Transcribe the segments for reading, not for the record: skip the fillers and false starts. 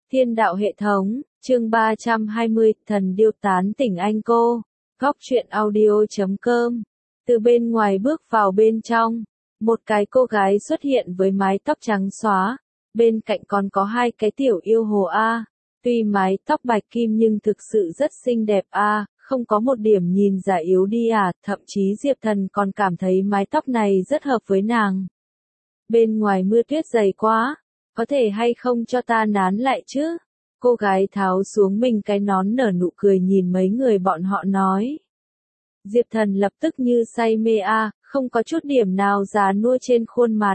Thiên đạo hệ thống, chương 320, thần điêu tán tỉnh anh cô. Góc truyện audio.com. Từ bên ngoài bước vào bên trong, một cái cô gái xuất hiện với mái tóc trắng xóa, bên cạnh còn có hai cái tiểu yêu hồ A. Tuy mái tóc bạch kim nhưng thực sự rất xinh đẹp A, không có một điểm nhìn già yếu đi à, thậm chí Diệp Thần còn cảm thấy mái tóc này rất hợp với nàng. Bên ngoài mưa tuyết dày quá, có thể hay không cho ta nán lại chứ? Cô gái tháo xuống mình cái nón nở nụ cười nhìn mấy người bọn họ nói. Diệp Thần lập tức như say mê a, không có chút điểm nào già nua trên khuôn mặt.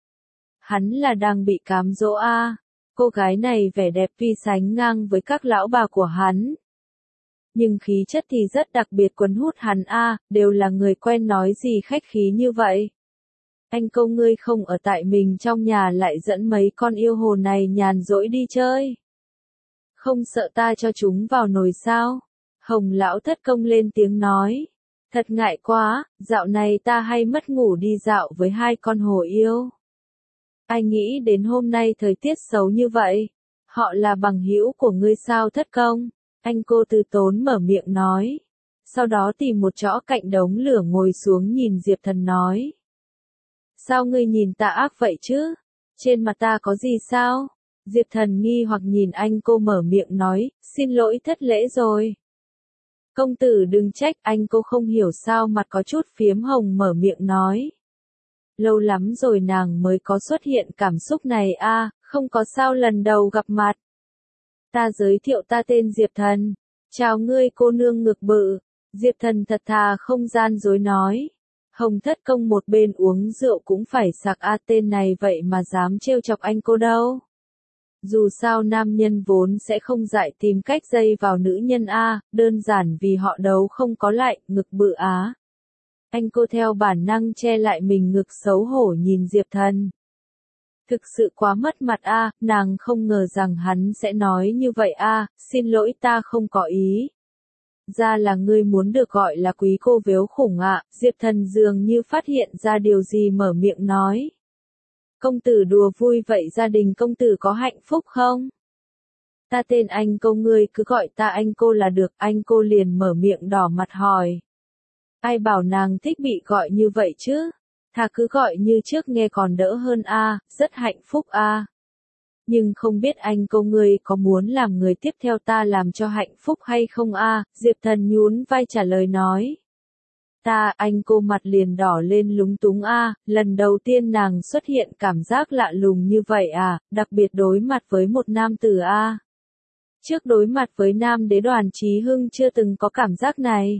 Hắn là đang bị cám dỗ a. Cô gái này vẻ đẹp tuy sánh ngang với các lão bà của hắn, nhưng khí chất thì rất đặc biệt cuốn hút hắn a, đều là người quen nói gì khách khí như vậy. Anh cô ngươi không ở tại mình trong nhà lại dẫn mấy con yêu hồ này nhàn rỗi đi chơi. Không sợ ta cho chúng vào nồi sao? Hồng lão thất công lên tiếng nói. Thật ngại quá, dạo này ta hay mất ngủ đi dạo với hai con hồ yêu. Ai nghĩ đến hôm nay thời tiết xấu như vậy? Họ là bằng hữu của ngươi sao thất công? Anh cô từ tốn mở miệng nói. Sau đó tìm một chỗ cạnh đống lửa ngồi xuống nhìn Diệp Thần nói. Sao ngươi nhìn ta ác vậy chứ? Trên mặt ta có gì sao? Diệp Thần nghi hoặc nhìn anh cô mở miệng nói, xin lỗi thất lễ rồi. Công tử đừng trách, anh cô không hiểu sao mặt có chút phiếm hồng mở miệng nói. Lâu lắm rồi nàng mới có xuất hiện cảm xúc này a, không có sao lần đầu gặp mặt. Ta giới thiệu ta tên Diệp Thần. Chào ngươi cô nương ngực bự. Diệp Thần thật thà không gian dối nói. Hồng thất công một bên uống rượu cũng phải sặc a, tên này vậy mà dám trêu chọc anh cô đâu. Dù sao nam nhân vốn sẽ không dại tìm cách dây vào nữ nhân a, đơn giản vì họ đấu không có lại, ngực bự á. Anh cô theo bản năng che lại mình ngực xấu hổ nhìn Diệp Thần. Thực sự quá mất mặt a, nàng không ngờ rằng hắn sẽ nói như vậy a, xin lỗi ta không có ý. Ra là ngươi muốn được gọi là quý cô vếu khủng ạ, Diệp Thần dường như phát hiện ra điều gì mở miệng nói. Công tử đùa vui vậy gia đình công tử có hạnh phúc không? Ta tên anh cô ngươi cứ gọi ta anh cô là được, anh cô liền mở miệng đỏ mặt hỏi. Ai bảo nàng thích bị gọi như vậy chứ? Thà cứ gọi như trước nghe còn đỡ hơn a, rất hạnh phúc a. Nhưng không biết anh cô ngươi có muốn làm người tiếp theo ta làm cho hạnh phúc hay không a? Diệp Thần nhún vai trả lời nói. Anh cô mặt liền đỏ lên lúng túng a, lần đầu tiên nàng xuất hiện cảm giác lạ lùng như vậy à, đặc biệt đối mặt với một nam tử a. Trước đối mặt với nam đế Đoàn Chí Hưng chưa từng có cảm giác này.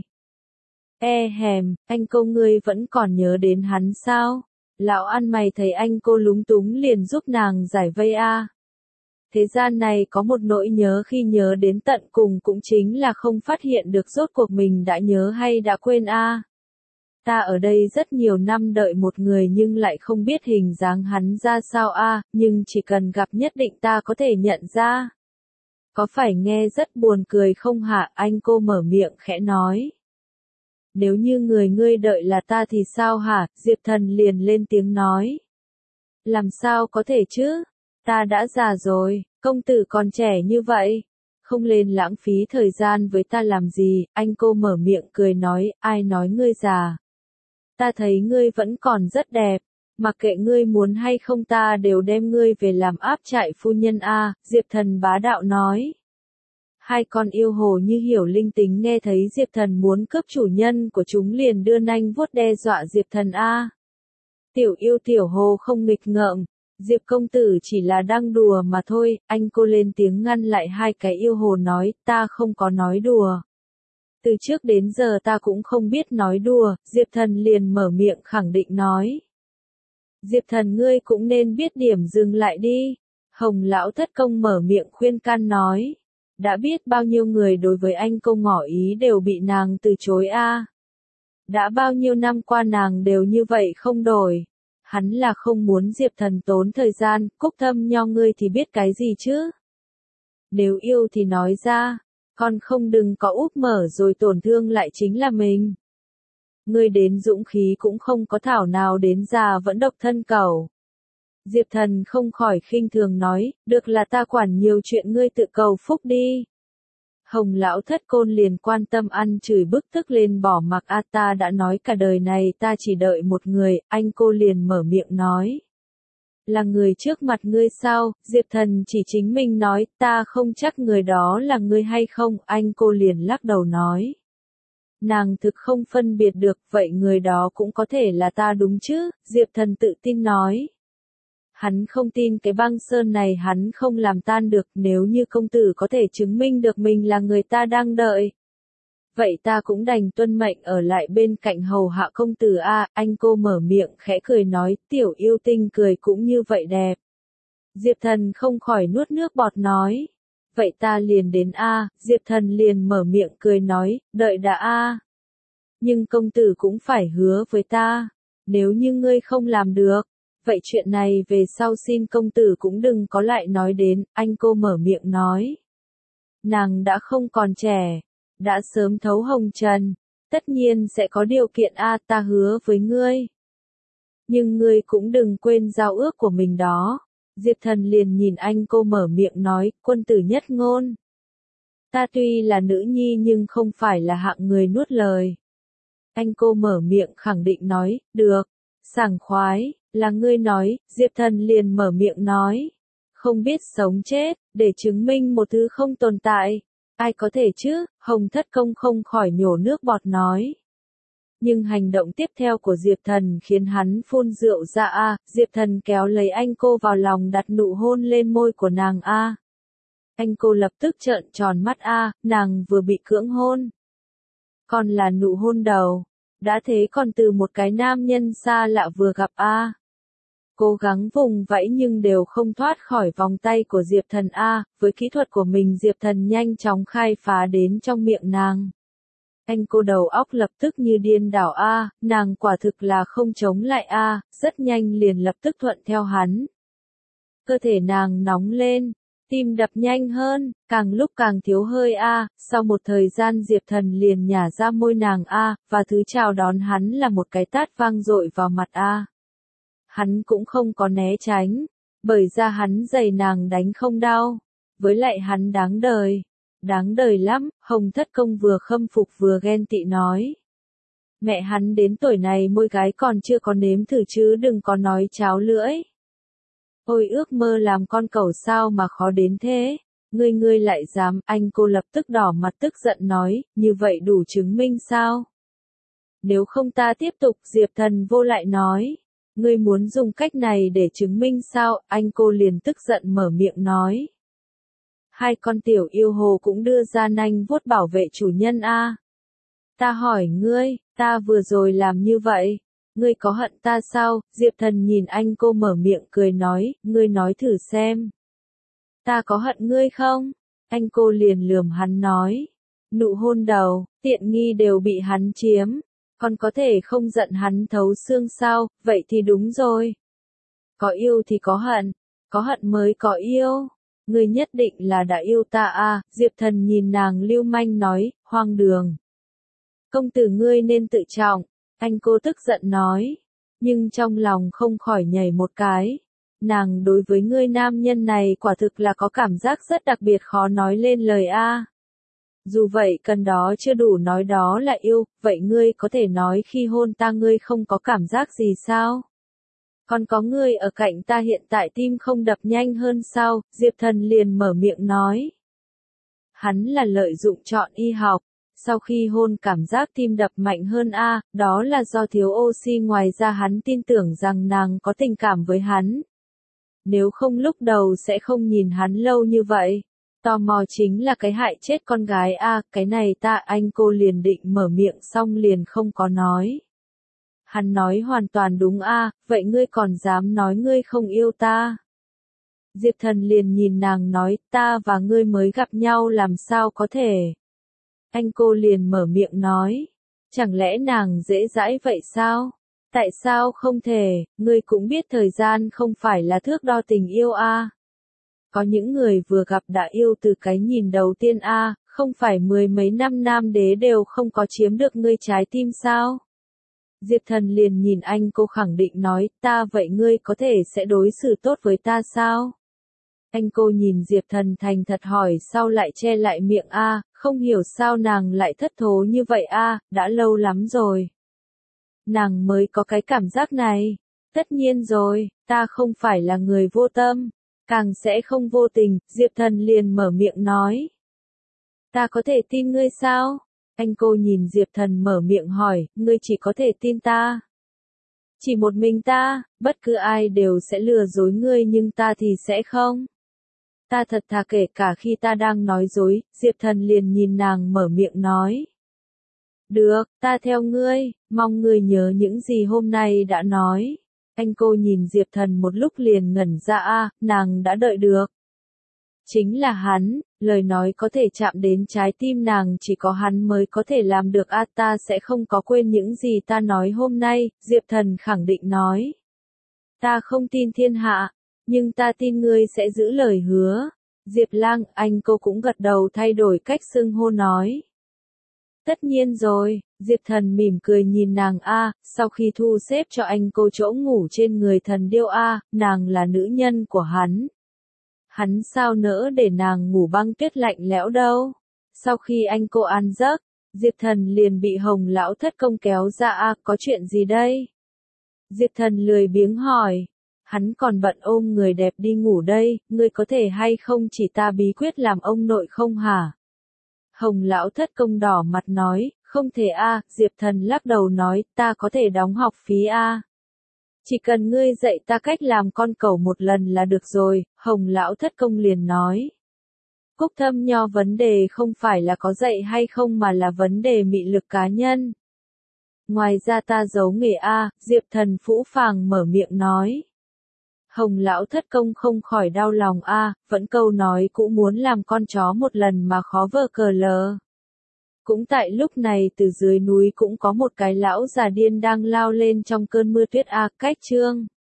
Anh cô ngươi vẫn còn nhớ đến hắn sao? Lão ăn mày thấy anh cô lúng túng liền giúp nàng giải vây a. Thế gian này có một nỗi nhớ khi nhớ đến tận cùng cũng chính là không phát hiện được rốt cuộc mình đã nhớ hay đã quên a. Ta ở đây rất nhiều năm đợi một người nhưng lại không biết hình dáng hắn ra sao a, nhưng chỉ cần gặp nhất định ta có thể nhận ra. Có phải nghe rất buồn cười không hả? Anh cô mở miệng khẽ nói. Nếu như người ngươi đợi là ta thì sao hả? Diệp Thần liền lên tiếng nói. Làm sao có thể chứ? Ta đã già rồi, công tử còn trẻ như vậy. Không lên lãng phí thời gian với ta làm gì, anh cô mở miệng cười nói, ai nói ngươi già. Ta thấy ngươi vẫn còn rất đẹp, mặc kệ ngươi muốn hay không ta đều đem ngươi về làm áp trại phu nhân a, Diệp Thần bá đạo nói. Hai con yêu hồ như hiểu linh tính nghe thấy Diệp Thần muốn cướp chủ nhân của chúng liền đưa nanh vuốt đe dọa Diệp Thần a. Tiểu yêu tiểu hồ không nghịch ngợm, Diệp công tử chỉ là đang đùa mà thôi, anh cô lên tiếng ngăn lại hai cái yêu hồ nói, ta không có nói đùa. Từ trước đến giờ ta cũng không biết nói đùa, Diệp Thần liền mở miệng khẳng định nói. Diệp Thần ngươi cũng nên biết điểm dừng lại đi. Hồng lão thất công mở miệng khuyên can nói. Đã biết bao nhiêu người đối với anh cô ngỏ ý đều bị nàng từ chối a. Đã bao nhiêu năm qua nàng đều như vậy không đổi. Hắn là không muốn Diệp Thần tốn thời gian, Cúc Thâm Nho ngươi thì biết cái gì chứ? Nếu yêu thì nói ra. Còn không đừng có úp mở rồi tổn thương lại chính là mình. Ngươi đến dũng khí cũng không có thảo nào đến già vẫn độc thân cầu. Diệp Thần không khỏi khinh thường nói, được là ta quản nhiều chuyện ngươi tự cầu phúc đi. Hồng lão thất côn liền quan tâm ăn chửi bức tức lên bỏ mặc ta đã nói cả đời này ta chỉ đợi một người, anh cô liền mở miệng nói. Là người trước mặt ngươi sao? Diệp Thần chỉ chính mình nói, ta không chắc người đó là ngươi hay không, anh cô liền lắc đầu nói. Nàng thực không phân biệt được, vậy người đó cũng có thể là ta đúng chứ? Diệp Thần tự tin nói. Hắn không tin cái băng sơn này hắn không làm tan được, nếu như công tử có thể chứng minh được mình là người ta đang đợi. Vậy ta cũng đành tuân mệnh ở lại bên cạnh hầu hạ công tử a. Anh cô mở miệng khẽ cười nói, tiểu yêu tinh cười cũng như vậy đẹp. Diệp Thần không khỏi nuốt nước bọt nói. Vậy ta liền đến a. Diệp Thần liền mở miệng cười nói, đợi đã a. Nhưng công tử cũng phải hứa với ta, nếu như ngươi không làm được. Vậy chuyện này về sau xin công tử cũng đừng có lại nói đến, anh cô mở miệng nói. Nàng đã không còn trẻ, đã sớm thấu hồng trần, tất nhiên sẽ có điều kiện a, ta hứa với ngươi. Nhưng ngươi cũng đừng quên giao ước của mình đó. Diệp Thần liền nhìn anh cô mở miệng nói, quân tử nhất ngôn. Ta tuy là nữ nhi nhưng không phải là hạng người nuốt lời. Anh cô mở miệng khẳng định nói, được, sảng khoái. Là ngươi nói, Diệp Thần liền mở miệng nói. Không biết sống chết, để chứng minh một thứ không tồn tại. Ai có thể chứ? Hồng Thất Công không khỏi nhổ nước bọt nói. Nhưng hành động tiếp theo của Diệp Thần khiến hắn phun rượu ra a. Diệp Thần kéo lấy anh cô vào lòng đặt nụ hôn lên môi của nàng a. Anh cô lập tức trợn tròn mắt a, nàng vừa bị cưỡng hôn. Còn là nụ hôn đầu. Đã thế còn từ một cái nam nhân xa lạ vừa gặp a. Cố gắng vùng vẫy nhưng đều không thoát khỏi vòng tay của Diệp Thần a. Với kỹ thuật của mình Diệp Thần nhanh chóng khai phá đến trong miệng nàng. Anh cô đầu óc lập tức như điên đảo a, nàng quả thực là không chống lại a, rất nhanh liền lập tức thuận theo hắn. Cơ thể nàng nóng lên, tim đập nhanh hơn, càng lúc càng thiếu hơi a, sau một thời gian Diệp Thần liền nhả ra môi nàng a, và thứ chào đón hắn là một cái tát vang dội vào mặt a. Hắn cũng không có né tránh, bởi ra hắn giày nàng đánh không đau, với lại hắn đáng đời lắm, Hồng Thất Công vừa khâm phục vừa ghen tị nói. Mẹ hắn đến tuổi này môi gái còn chưa có nếm thử chứ đừng có nói cháo lưỡi. Ôi ước mơ làm con cẩu sao mà khó đến thế, ngươi lại dám, anh cô lập tức đỏ mặt tức giận nói, như vậy đủ chứng minh sao? Nếu không ta tiếp tục, Diệp Thần vô lại nói. Ngươi muốn dùng cách này để chứng minh sao, anh cô liền tức giận mở miệng nói. Hai con tiểu yêu hồ cũng đưa ra nanh vuốt bảo vệ chủ nhân a. Ta hỏi ngươi, ta vừa rồi làm như vậy, ngươi có hận ta sao? Diệp Thần nhìn anh cô mở miệng cười nói, ngươi nói thử xem. Ta có hận ngươi không? Anh cô liền lườm hắn nói. Nụ hôn đầu, tiện nghi đều bị hắn chiếm. Còn có thể không giận hắn thấu xương sao, vậy thì đúng rồi. Có yêu thì có hận mới có yêu. Ngươi nhất định là đã yêu ta a. Diệp Thần nhìn nàng lưu manh nói, hoang đường. Công tử ngươi nên tự trọng, anh cô tức giận nói. Nhưng trong lòng không khỏi nhảy một cái. Nàng đối với ngươi nam nhân này quả thực là có cảm giác rất đặc biệt khó nói lên lời a. Dù vậy cần đó chưa đủ nói đó là yêu, vậy ngươi có thể nói khi hôn ta ngươi không có cảm giác gì sao? Còn có ngươi ở cạnh ta hiện tại tim không đập nhanh hơn sao? Diệp Thần liền mở miệng nói. Hắn là lợi dụng chọn y học, sau khi hôn cảm giác tim đập mạnh hơn a, đó là do thiếu oxy ngoài ra hắn tin tưởng rằng nàng có tình cảm với hắn. Nếu không lúc đầu sẽ không nhìn hắn lâu như vậy. Tò mò chính là cái hại chết con gái a, cái này ta anh cô liền định mở miệng xong liền không có nói. Hắn nói hoàn toàn đúng a, vậy ngươi còn dám nói ngươi không yêu ta? Diệp Thần liền nhìn nàng nói, ta và ngươi mới gặp nhau làm sao có thể? Anh cô liền mở miệng nói, chẳng lẽ nàng dễ dãi vậy sao? Tại sao không thể, ngươi cũng biết thời gian không phải là thước đo tình yêu a. Có những người vừa gặp đã yêu từ cái nhìn đầu tiên a, không phải mười mấy năm nam đế đều không có chiếm được ngươi trái tim sao? Diệp Thần liền nhìn anh cô khẳng định nói, ta vậy ngươi có thể sẽ đối xử tốt với ta sao? Anh cô nhìn Diệp Thần thành thật hỏi sau lại che lại miệng không hiểu sao nàng lại thất thố như vậy đã lâu lắm rồi. Nàng mới có cái cảm giác này. Tất nhiên rồi, ta không phải là người vô tâm, càng sẽ không vô tình, Diệp Thần liền mở miệng nói. Ta có thể tin ngươi sao? Anh cô nhìn Diệp Thần mở miệng hỏi, ngươi chỉ có thể tin ta. Chỉ một mình ta, bất cứ ai đều sẽ lừa dối ngươi nhưng ta thì sẽ không. Ta thật thà kể cả khi ta đang nói dối, Diệp Thần liền nhìn nàng mở miệng nói. Được, ta theo ngươi, mong ngươi nhớ những gì hôm nay đã nói. Anh cô nhìn Diệp Thần một lúc liền ngẩn ra nàng đã đợi được. Chính là hắn, lời nói có thể chạm đến trái tim nàng chỉ có hắn mới có thể làm được ta sẽ không có quên những gì ta nói hôm nay, Diệp Thần khẳng định nói. Ta không tin thiên hạ, nhưng ta tin ngươi sẽ giữ lời hứa. Diệp Lang, anh cô cũng gật đầu thay đổi cách xưng hô nói. Tất nhiên rồi, Diệp Thần mỉm cười nhìn nàng sau khi thu xếp cho anh cô chỗ ngủ trên người thần điêu nàng là nữ nhân của hắn. Hắn sao nỡ để nàng ngủ băng tuyết lạnh lẽo đâu. Sau khi anh cô ăn giấc, Diệp Thần liền bị Hồng lão thất công kéo ra có chuyện gì đây? Diệp Thần lười biếng hỏi. Hắn còn bận ôm người đẹp đi ngủ đây, ngươi có thể hay không chỉ ta bí quyết làm ông nội không hả? Hồng lão thất công đỏ mặt nói, không thể Diệp Thần lắc đầu nói, ta có thể đóng học phí Chỉ cần ngươi dạy ta cách làm con cẩu một lần là được rồi, Hồng lão thất công liền nói. Cúc Thâm Nho vấn đề không phải là có dạy hay không mà là vấn đề mị lực cá nhân. Ngoài ra ta giấu nghề Diệp Thần phũ phàng mở miệng nói. Hồng lão thất công không khỏi đau lòng vẫn câu nói cũ muốn làm con chó một lần mà khó vờ cờ lờ. Cũng tại lúc này từ dưới núi cũng có một cái lão già điên đang lao lên trong cơn mưa tuyết cách chương